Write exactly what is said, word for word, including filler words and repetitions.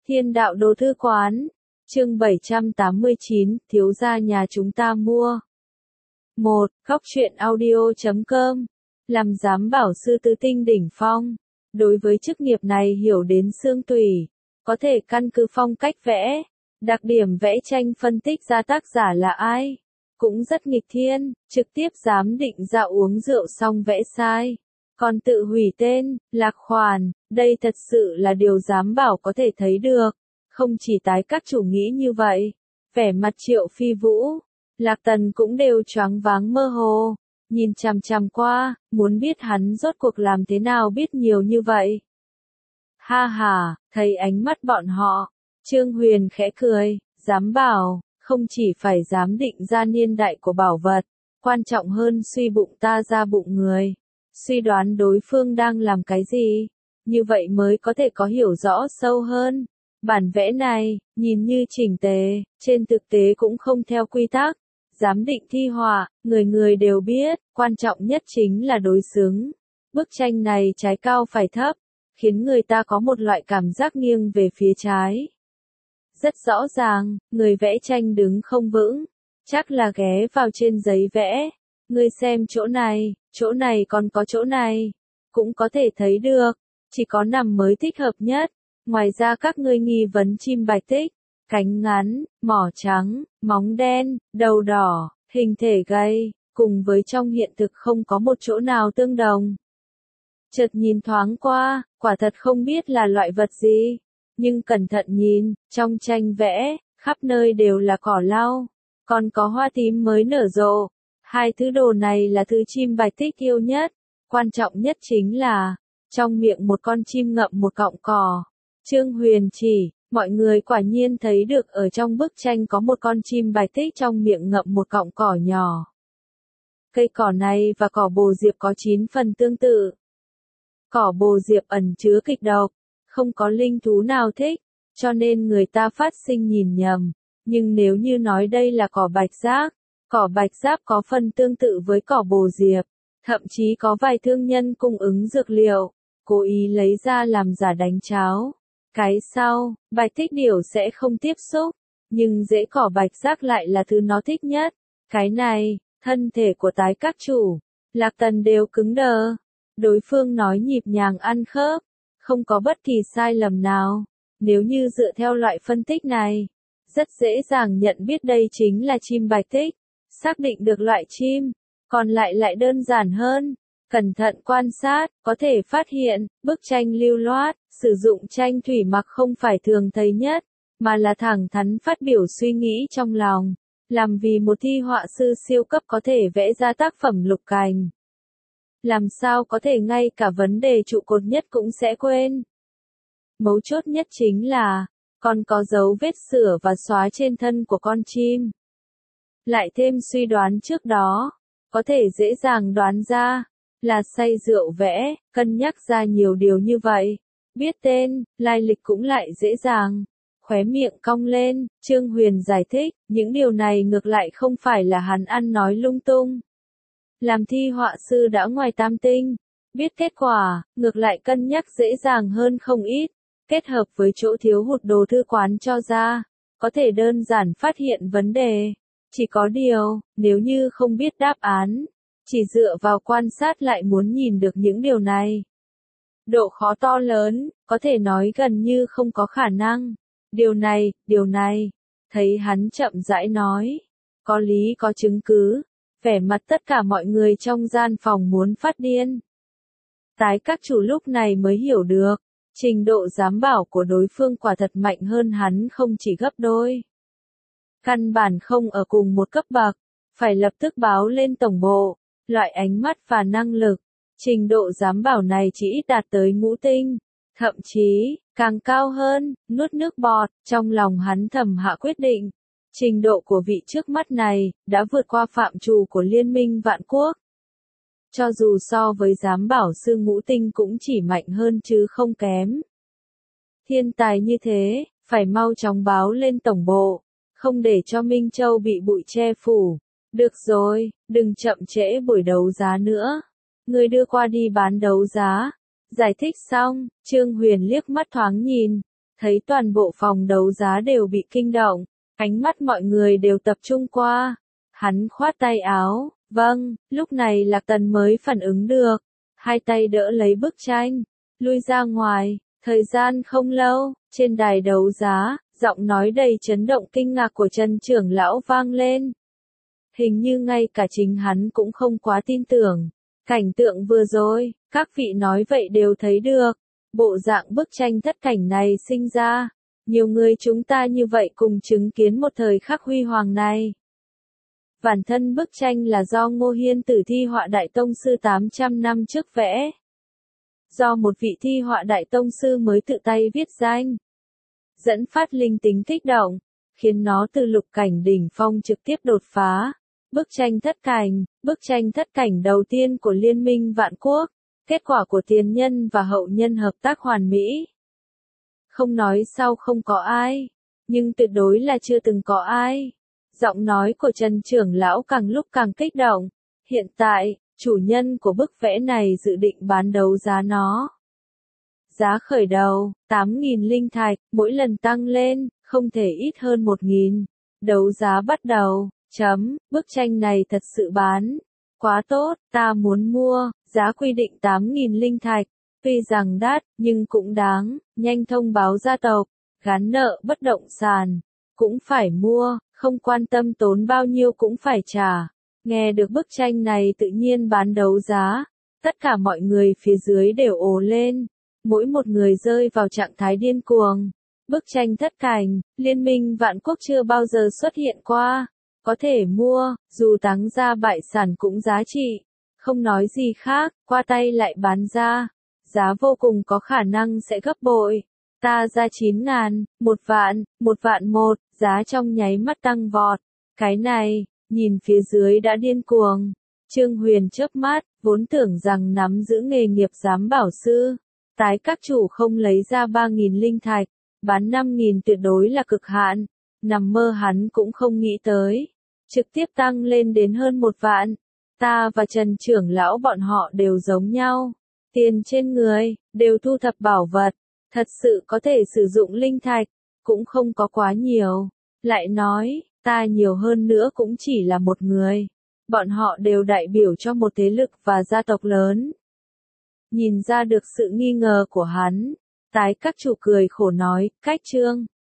Thiên đạo đồ thư quán, chương bảy trăm tám mươi chín, thiếu gia nhà chúng ta mua. một. Góc truyện audio chấm com. Làm giám bảo sư tứ tinh đỉnh phong. Đối với chức nghiệp này hiểu đến xương tủy, có thể căn cứ phong cách vẽ, đặc điểm vẽ tranh phân tích ra tác giả là ai. Cũng rất nghịch thiên, trực tiếp giám định ra uống rượu xong vẽ sai. Còn tự hủy tên, lạc khoản, đây thật sự là điều giám bảo có thể thấy được. Không chỉ tái các chủ nghĩ như vậy, vẻ mặt Triệu Phi Vũ, Lạc Tần cũng đều choáng váng mơ hồ, nhìn chằm chằm qua, muốn biết hắn rốt cuộc làm thế nào biết nhiều như vậy. Ha ha, thấy ánh mắt bọn họ, Trương Huyền khẽ cười, giám bảo, không chỉ phải giám định ra niên đại của bảo vật, quan trọng hơn suy bụng ta ra bụng người, suy đoán đối phương đang làm cái gì, như vậy mới có thể có hiểu rõ sâu hơn. Bản vẽ này, nhìn như chỉnh tề, trên thực tế cũng không theo quy tắc. Giám định thi họa, người người đều biết, quan trọng nhất chính là đối xứng. Bức tranh này trái cao phải thấp, khiến người ta có một loại cảm giác nghiêng về phía trái. Rất rõ ràng, người vẽ tranh đứng không vững, chắc là ghé vào trên giấy vẽ. Người xem chỗ này, chỗ này còn có chỗ này, cũng có thể thấy được, chỉ có nằm mới thích hợp nhất. Ngoài ra các ngươi nghi vấn chim bạch tích, cánh ngắn, mỏ trắng, móng đen, đầu đỏ, hình thể gầy, cùng với trong hiện thực không có một chỗ nào tương đồng. Chợt nhìn thoáng qua, quả thật không biết là loại vật gì, nhưng cẩn thận nhìn, trong tranh vẽ, khắp nơi đều là cỏ lau, còn có hoa tím mới nở rộ. Hai thứ đồ này là thứ chim bạch tích yêu nhất, quan trọng nhất chính là, trong miệng một con chim ngậm một cọng cỏ. Trương Huyền chỉ, mọi người quả nhiên thấy được ở trong bức tranh có một con chim bạch tích trong miệng ngậm một cọng cỏ nhỏ. Cây cỏ này và cỏ bồ diệp có chín phần tương tự. Cỏ bồ diệp ẩn chứa kịch độc, không có linh thú nào thích, cho nên người ta phát sinh nhìn nhầm. Nhưng nếu như nói đây là cỏ bạch giáp, cỏ bạch giáp có phần tương tự với cỏ bồ diệp, thậm chí có vài thương nhân cung ứng dược liệu, cố ý lấy ra làm giả đánh cháo. Cái sau, bạch tích điểu sẽ không tiếp xúc, nhưng rễ cỏ bạch giác lại là thứ nó thích nhất. Cái này, thân thể của tái các chủ, Lạc Tần đều cứng đờ. Đối phương nói nhịp nhàng ăn khớp, không có bất kỳ sai lầm nào. Nếu như dựa theo loại phân tích này, rất dễ dàng nhận biết đây chính là chim bạch tích, xác định được loại chim, còn lại lại đơn giản hơn. Cẩn thận quan sát, có thể phát hiện, bức tranh lưu loát, sử dụng tranh thủy mặc không phải thường thấy nhất, mà là thẳng thắn phát biểu suy nghĩ trong lòng. Làm vì một thi họa sư siêu cấp có thể vẽ ra tác phẩm lục cảnh. Làm sao có thể ngay cả vấn đề trụ cột nhất cũng sẽ quên. Mấu chốt nhất chính là, còn có dấu vết sửa và xóa trên thân của con chim. Lại thêm suy đoán trước đó, có thể dễ dàng đoán ra, là say rượu vẽ, cân nhắc ra nhiều điều như vậy. Biết tên, lai lịch cũng lại dễ dàng. Khóe miệng cong lên, Trương Huyền giải thích, những điều này ngược lại không phải là hắn ăn nói lung tung. Làm thi họa sư đã ngoài tam tinh, biết kết quả, ngược lại cân nhắc dễ dàng hơn không ít. Kết hợp với chỗ thiếu hụt đồ thư quán cho ra, có thể đơn giản phát hiện vấn đề. Chỉ có điều, nếu như không biết đáp án, chỉ dựa vào quan sát lại muốn nhìn được những điều này. Độ khó to lớn, có thể nói gần như không có khả năng. Điều này, điều này, thấy hắn chậm rãi nói, có lý có chứng cứ, vẻ mặt tất cả mọi người trong gian phòng muốn phát điên. Tái các chủ lúc này mới hiểu được, trình độ giám bảo của đối phương quả thật mạnh hơn hắn không chỉ gấp đôi. Căn bản không ở cùng một cấp bậc, phải lập tức báo lên tổng bộ, loại ánh mắt và năng lực. Trình độ giám bảo này chỉ ít đạt tới ngũ tinh, thậm chí, càng cao hơn, nuốt nước bọt, trong lòng hắn thầm hạ quyết định. Trình độ của vị trước mắt này, đã vượt qua phạm trù của Liên minh Vạn Quốc. Cho dù so với giám bảo sư ngũ tinh cũng chỉ mạnh hơn chứ không kém. Thiên tài như thế, phải mau chóng báo lên tổng bộ, không để cho Minh Châu bị bụi che phủ. Được rồi, đừng chậm trễ buổi đấu giá nữa. Người đưa qua đi bán đấu giá. Giải thích xong, Trương Huyền liếc mắt thoáng nhìn, thấy toàn bộ phòng đấu giá đều bị kinh động, ánh mắt mọi người đều tập trung qua. Hắn khoát tay áo, vâng, lúc này Lạc Tần mới phản ứng được, hai tay đỡ lấy bức tranh, lui ra ngoài. Thời gian không lâu, trên đài đấu giá, giọng nói đầy chấn động kinh ngạc của Trần trưởng lão vang lên. Hình như ngay cả chính hắn cũng không quá tin tưởng. Cảnh tượng vừa rồi, các vị nói vậy đều thấy được. Bộ dạng bức tranh thất cảnh này sinh ra. Nhiều người chúng ta như vậy cùng chứng kiến một thời khắc huy hoàng này. Bản thân bức tranh là do Ngô Hiên Tử thi họa đại tông sư tám trăm năm trước vẽ. Do một vị thi họa đại tông sư mới tự tay viết danh. Dẫn phát linh tính kích động, khiến nó từ lục cảnh đỉnh phong trực tiếp đột phá. Bức tranh thất cảnh, bức tranh thất cảnh đầu tiên của Liên minh Vạn Quốc, kết quả của tiền nhân và hậu nhân hợp tác hoàn mỹ. Không nói sau không có ai, nhưng tuyệt đối là chưa từng có ai. Giọng nói của Trần trưởng lão càng lúc càng kích động. Hiện tại, chủ nhân của bức vẽ này dự định bán đấu giá nó. Giá khởi đầu, tám nghìn linh thạch, mỗi lần tăng lên, không thể ít hơn một nghìn. Đấu giá bắt đầu, chấm, bức tranh này thật sự bán. Quá tốt, ta muốn mua, giá quy định tám nghìn linh thạch. Tuy rằng đắt, nhưng cũng đáng, nhanh thông báo gia tộc, gán nợ bất động sản. Cũng phải mua, không quan tâm tốn bao nhiêu cũng phải trả. Nghe được bức tranh này tự nhiên bán đấu giá, tất cả mọi người phía dưới đều ồ lên, mỗi một người rơi vào trạng thái điên cuồng. Bức tranh thất cảnh, Liên minh Vạn Quốc chưa bao giờ xuất hiện qua, có thể mua, dù táng ra bại sản cũng giá trị, không nói gì khác, qua tay lại bán ra, giá vô cùng có khả năng sẽ gấp bội. Ta ra chín ngàn, một vạn, một vạn một, giá trong nháy mắt tăng vọt. Cái này, nhìn phía dưới đã điên cuồng. Trương Huyền chớp mắt, vốn tưởng rằng nắm giữ nghề nghiệp giám bảo sư. Tái các chủ không lấy ra ba nghìn linh thạch, bán năm nghìn tuyệt đối là cực hạn. Nằm mơ hắn cũng không nghĩ tới. Trực tiếp tăng lên đến hơn một vạn. Ta và Trần trưởng lão bọn họ đều giống nhau. Tiền trên người, đều thu thập bảo vật. Thật sự có thể sử dụng linh thạch, cũng không có quá nhiều. Lại nói, ta nhiều hơn nữa cũng chỉ là một người. Bọn họ đều đại biểu cho một thế lực và gia tộc lớn. Nhìn ra được sự nghi ngờ của hắn, tái các chủ cười khổ nói, cách Trương